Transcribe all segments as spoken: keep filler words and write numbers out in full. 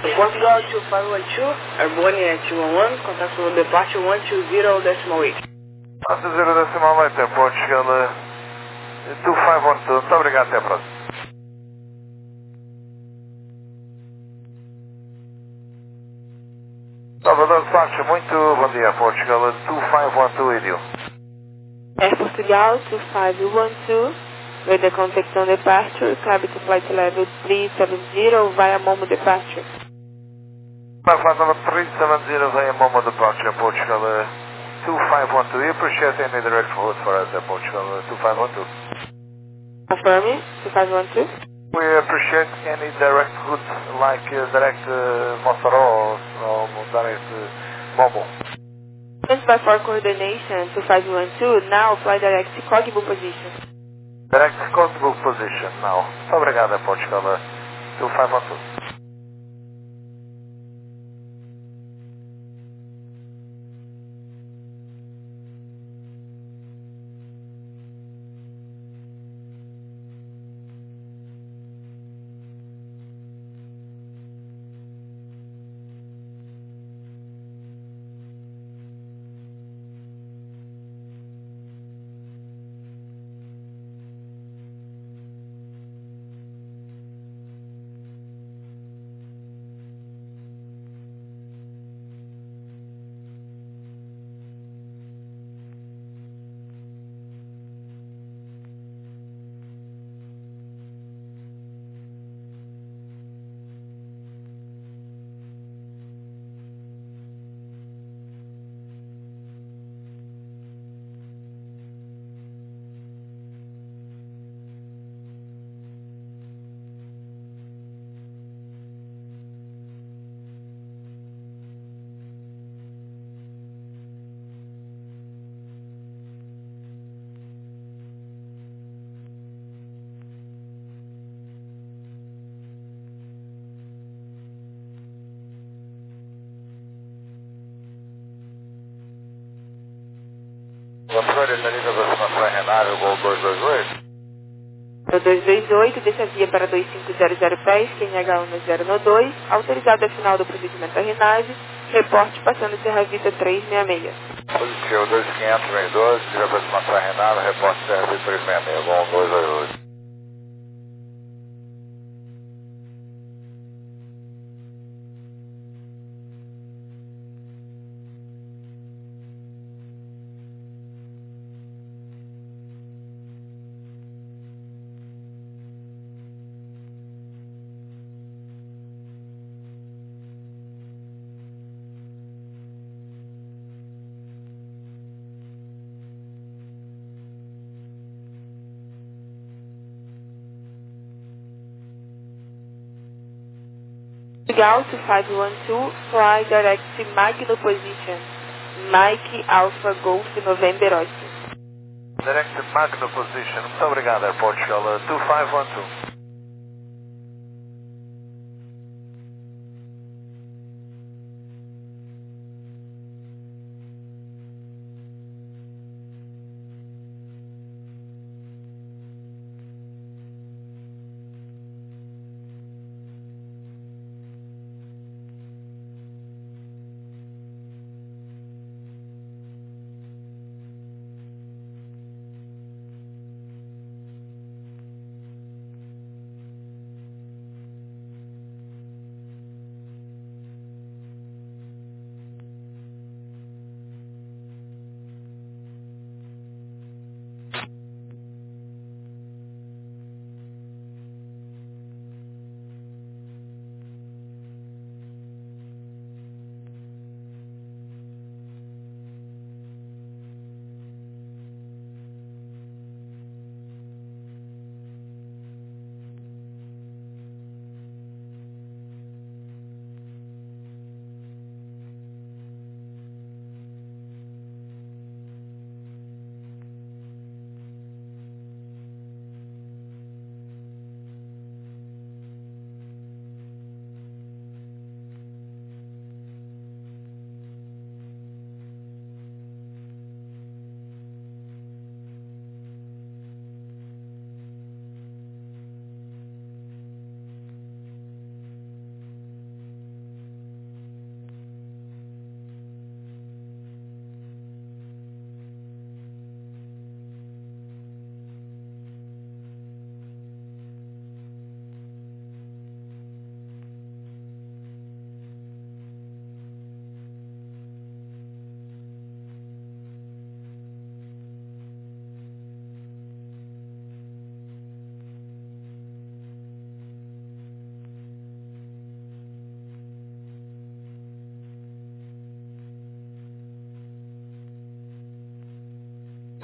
Portugal two five one two, Arboni two one one, contact with departure one two zero decimal eight. one two zero decimal eight, Portugal two five one two, muito obrigado, até a próxima. Salvador Departure, muito bom dia, Portugal two five one two with you. Air Portugal two five one two, with the contact on departure, cabin to flight level three seven zero via Momo departure. My flight level three seven zero via Momo departure, Portugal uh, two five one two. You appreciate any direct route for us, uh, Portugal uh, two five one two? Confirming, two five one two. We appreciate any direct route, like uh, direct uh, Mossoró or, or direct uh, Momo. Thanks by for coordination two five one two, now fly direct Cogbo position. Direct Cogbo position now. Muito obrigado, Portugal uh, two five one two. Controle da linha da estação Renário, Gol dois dois oito. É o dois dois oito, deixa a via para dois cinco zero zero pés, Q H um zero no dois, autorizado a final do procedimento da RENAVE, reporte passando Serra Vita três seis seis. Positivo dois quinhentos, vem doze, vira para estação Renário, reporte Serra Vita três seis seis, Gol dois dois oito. Portugal two five one two, fly direct Magno position, Mike Alpha Golf November Oscar. Direct Magno position, muito obrigado, Portugal uh, two five one two.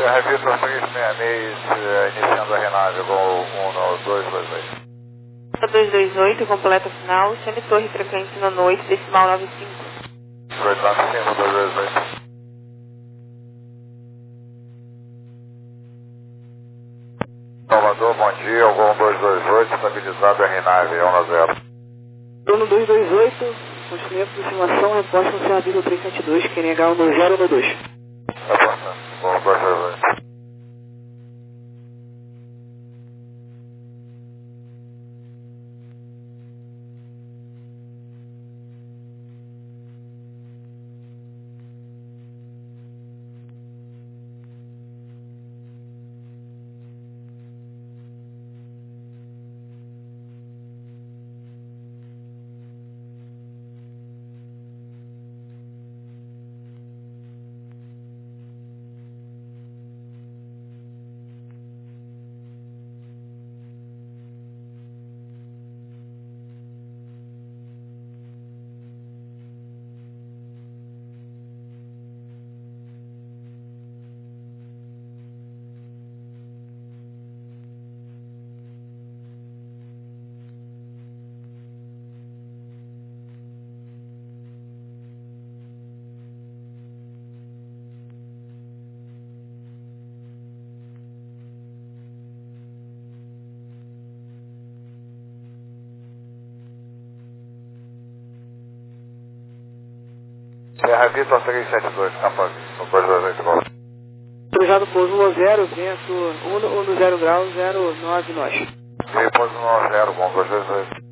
R Vitor três seis seis, iniciando a Renave, gol um dois dois oito. dois dois oito, completa final, semi-torre frequência nono oito, decimal nove cinco. dois nove cinco, dois dois oito. Salvador, bom dia, o gol dois dois oito, estabilizado R nove, um a zero. Bruno dois dois oito, continue a aproximação, reposta no Serra Vitor três sete dois, Q N H um dois zero um dois. Reposta, gol dois dois oito. Serra Vitor três sete dois, capa dois dois oito, gol. Autorizado pouso um zero, vento um zero graus, zero nove nós. E pouso um zero, gol dois dois oito.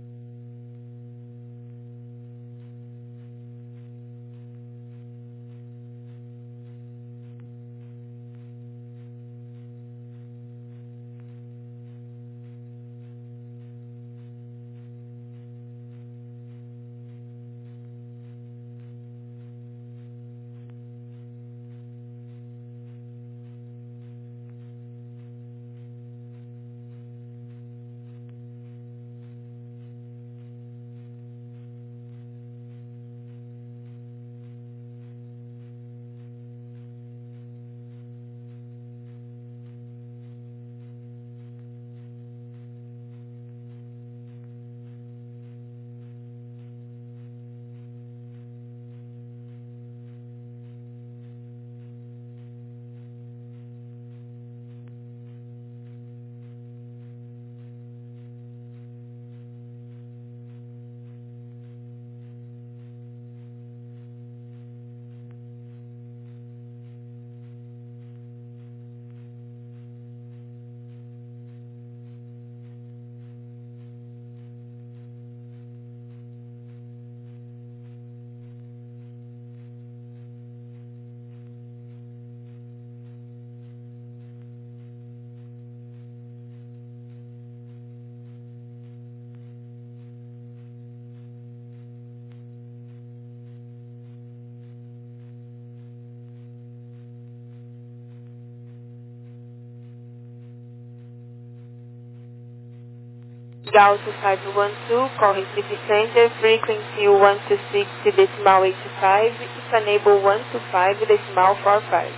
Gauss five one two, calling City Center, frequency one two six decimal eighty-five, is enable one two five decimal forty-five.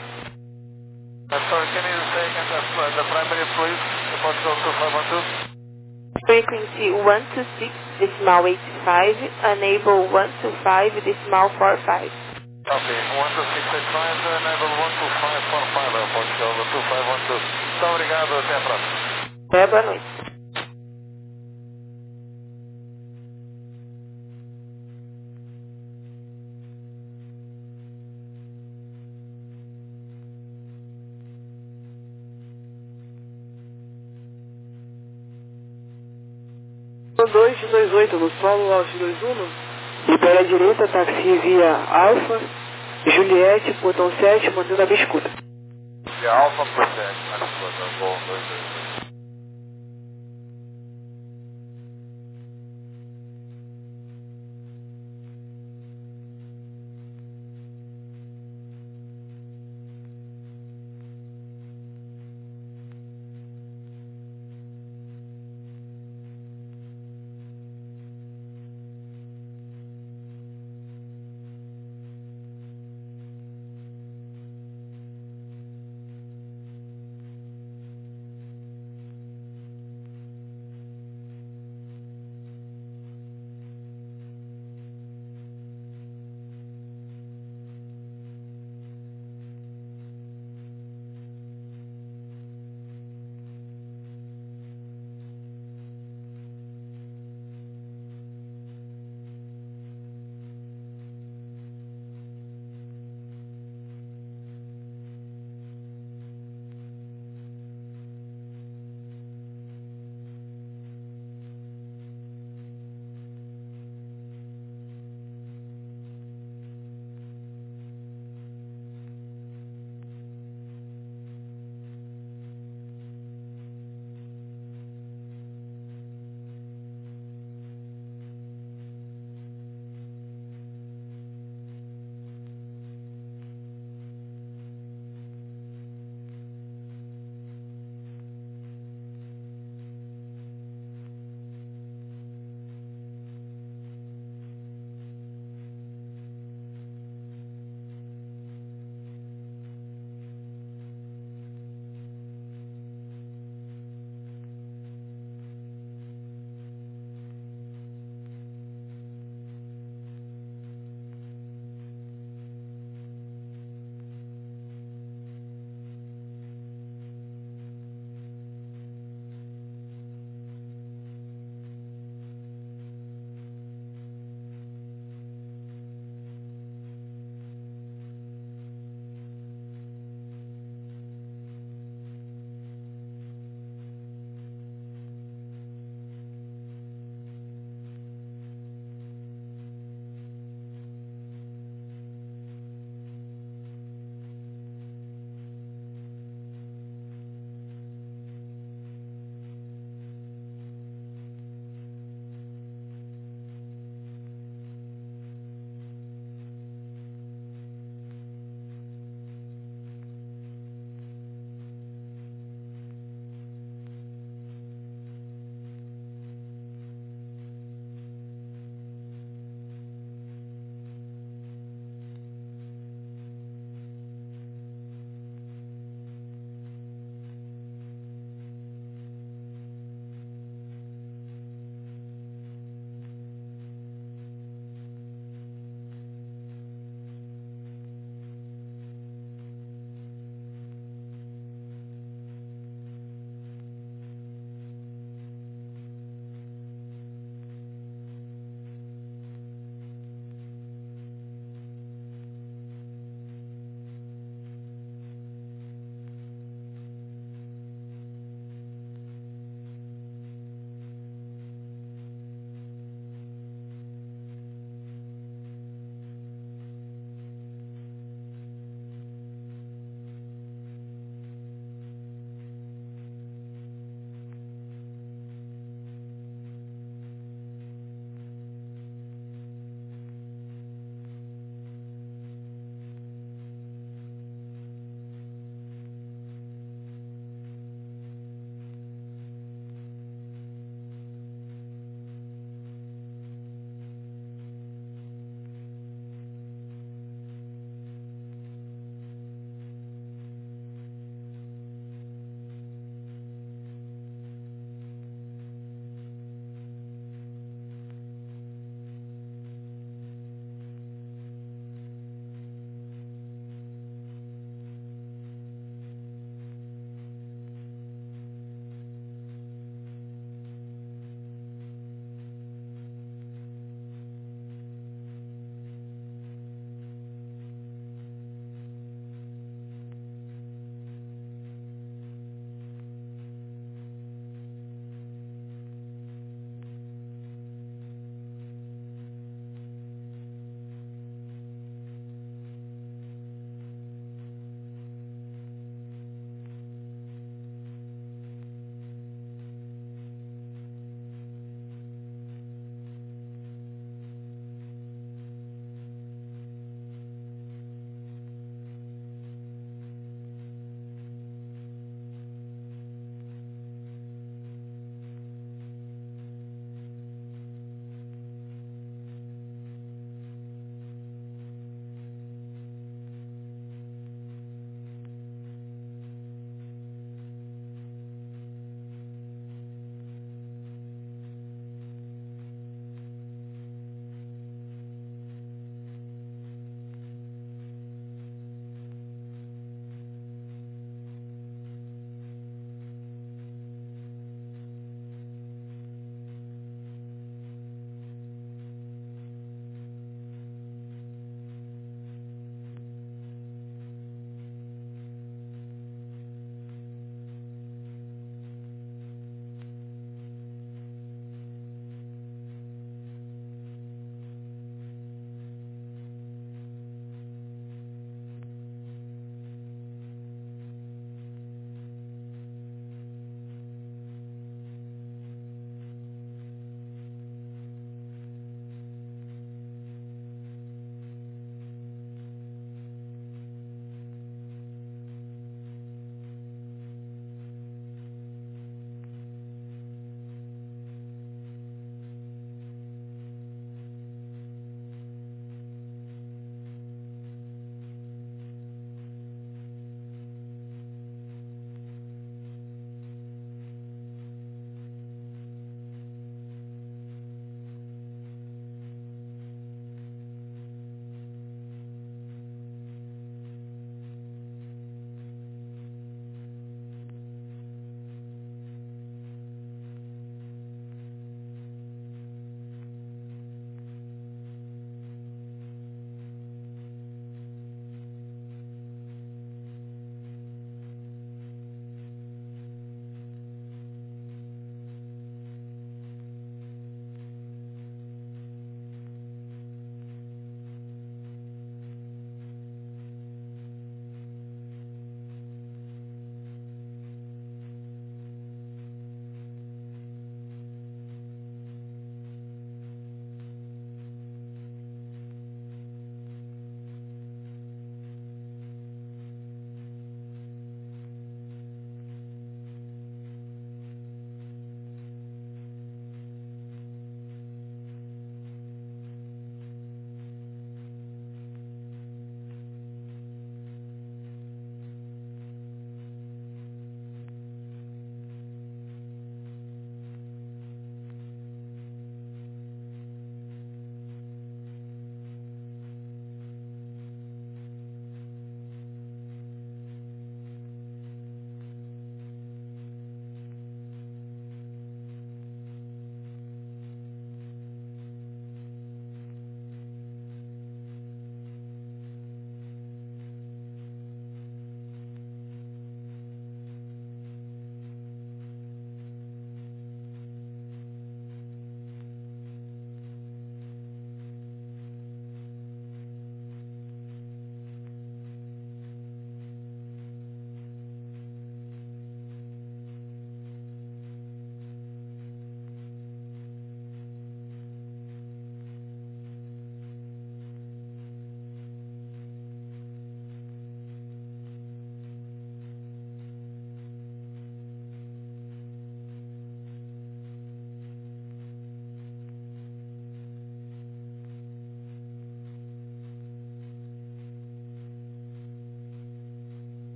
Uh, sorry, can you say again the, the primary please, the Portugal two five one two? Frequency one two six decimal eighty-five, enable one two five decimal forty-five. Okay, one two six eight five, enable one two five four five, Portugal two five one two. Muito obrigado, até a próxima. É, boa noite. dois dois oito, no solo Alto dois um, libera a direita, taxi via Alfa, Juliette, botão sete, mantendo a biscuta. Via Alfa por sete, na biscuta, gol dois dois oito.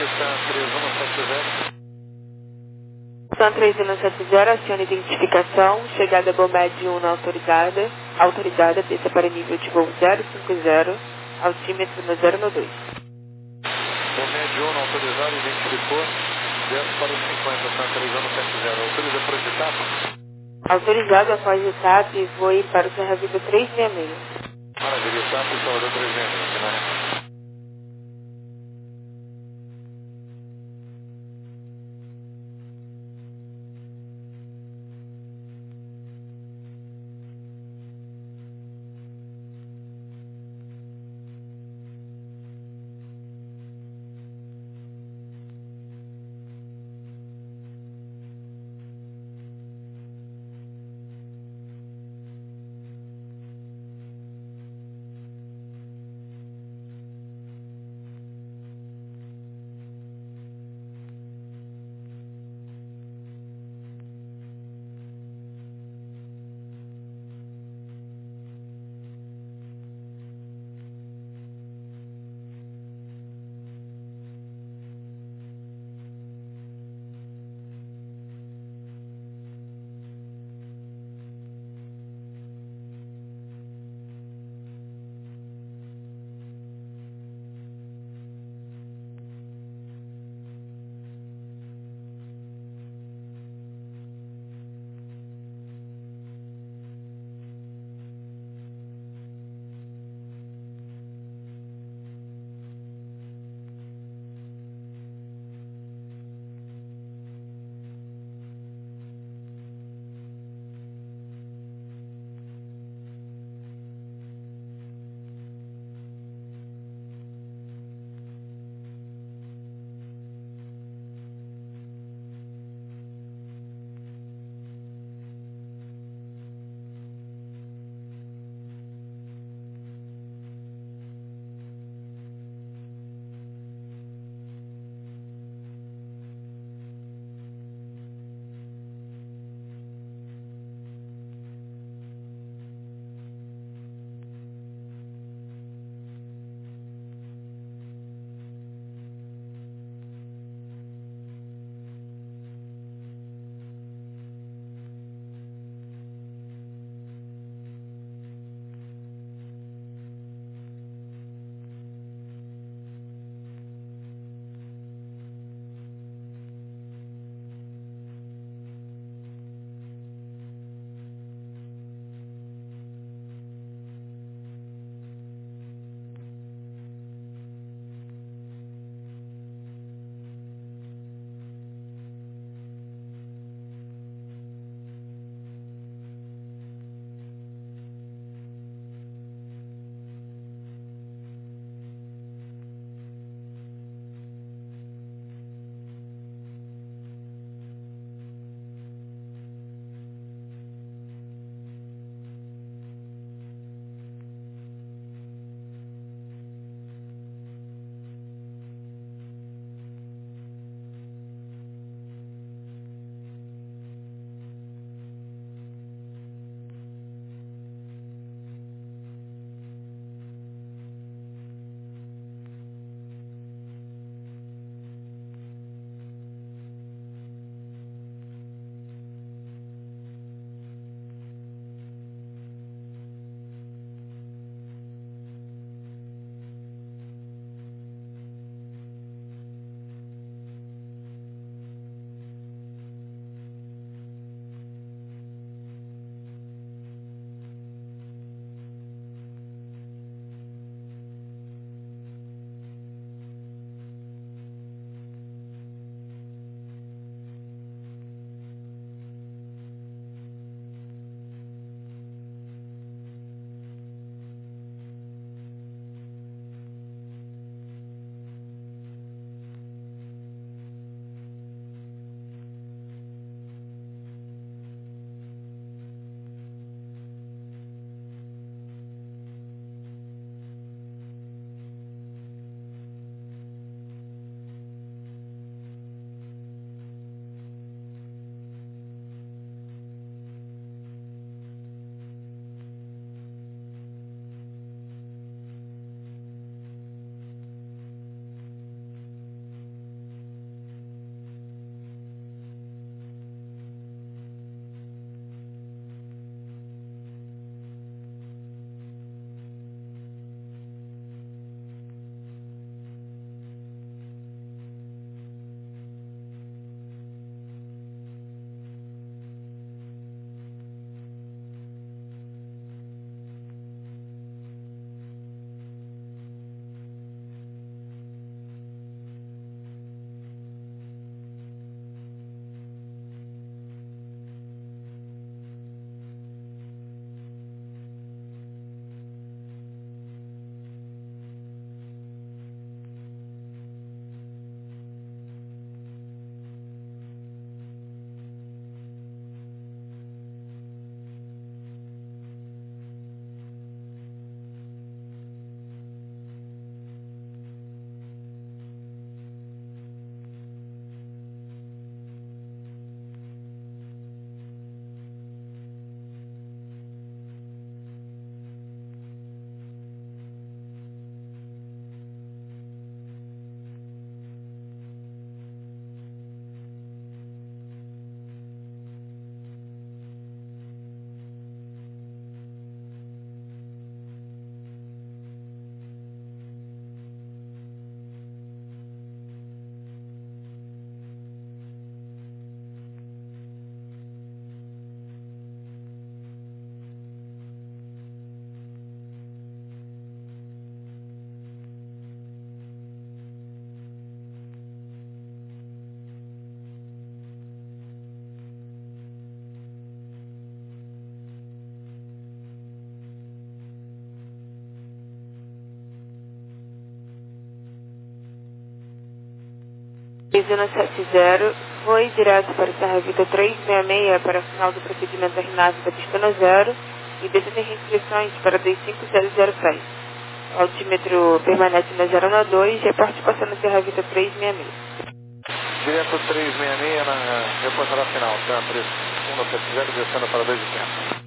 Sun três um sete zero, acione identificação, chegada Bomed um autorizada, autorizada, desça para nível de voo zero cinco zero, altímetro no zero no dois. Bomed um autorizado, identificou, desce para o cinquenta, Sun três um sete zero, autoriza para o etapa? Autorizado após etapa e voe para o Serra Vida trezentos e sessenta e seis. Maravilha, etapa e Salvador trezentos e sessenta e seis, né? dois um sete zero, foi direto para Serra Vita trezentos e sessenta e seis para o final do procedimento da RNAV da pista zero e desça sem restrições para dois cinco zero zero pés. O altímetro permanece na zero dois, reporte passando Serra Vita trezentos e sessenta e seis. Direto trezentos e sessenta e seis na reportagem final, Serra três um sete zero, descendo para dois oitenta.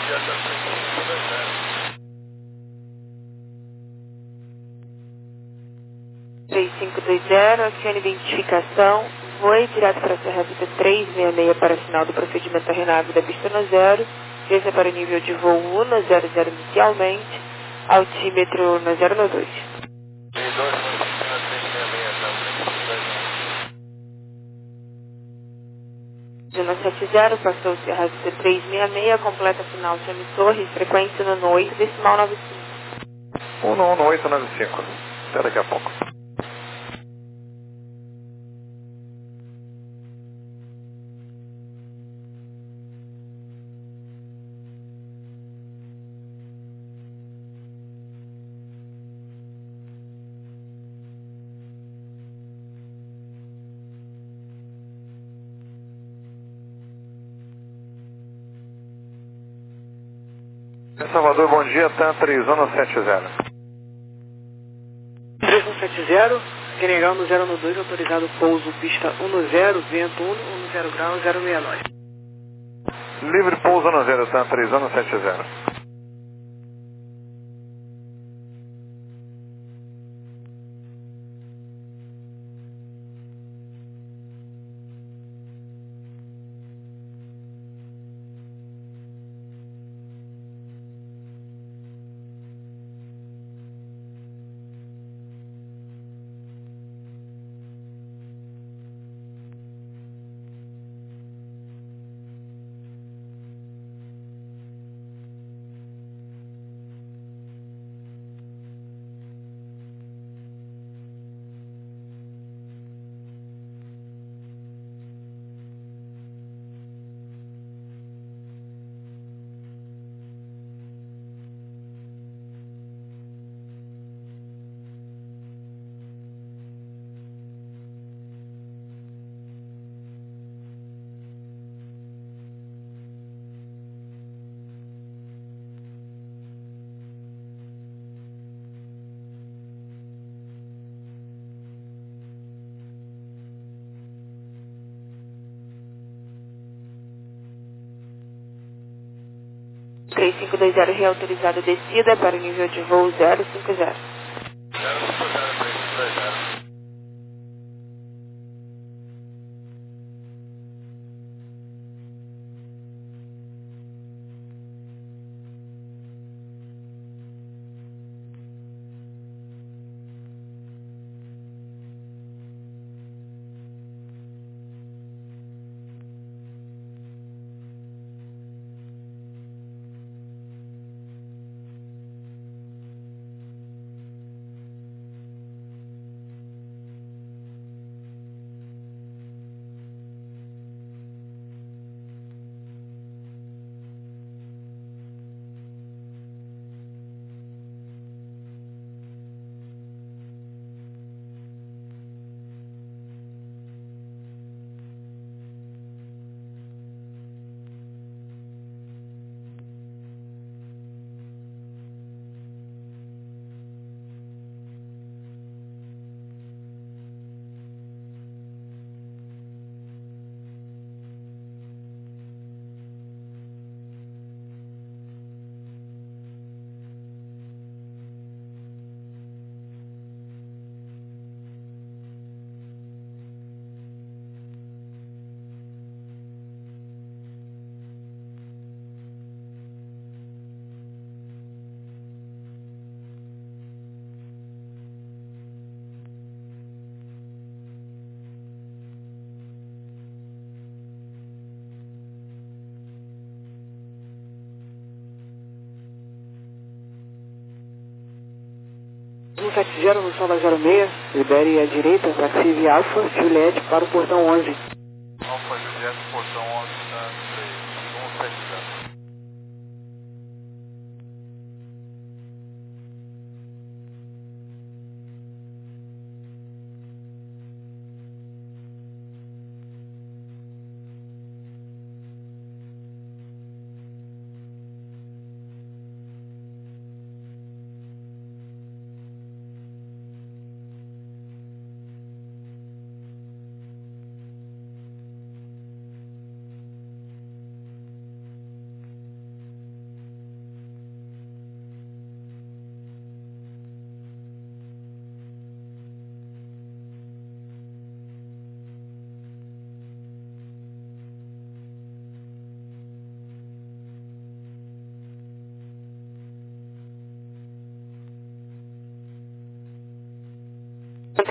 três cinco dois zero, acione identificação, voe direto para a Serra Vida trezentos e sessenta e seis para final do procedimento aeronave da pista no zero, desça para o nível de voo um no zero zero inicialmente, altímetro no zero no dois. Zona sete zero, passou Serra Vida trezentos e sessenta e seis, completa final Chame Torres, frequência no oito, decimal noventa e cinco. um no oito nove cinco. Até daqui a pouco. Em Salvador, bom dia, TAM três um sete zero. três um sete zero, Senegal no zero no dois, autorizado pouso pista um no zero, vento um no zero grau, zero sessenta e nove. Livre pouso no zero, TAM três um sete zero. três cinco dois zero, reautorizado descida para o nível de voo zero cinco zero. um sete zero no Sonda zero seis, libere à direita, táxi via Alfa, Juliette para o portão onze. Alfa Juliette, portão onze, TAM três um sete zero.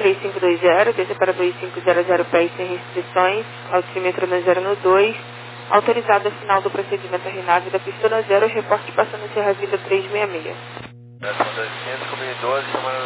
três cinco dois zero, desce para dois cinco zero zero pés sem restrições, altímetro no zero no dois, autorizado a final do procedimento RNAV da pista no zero, reporte passando Serra Vida trezentos e sessenta e seis. Décimo dois quinhentos, comigo doze, semana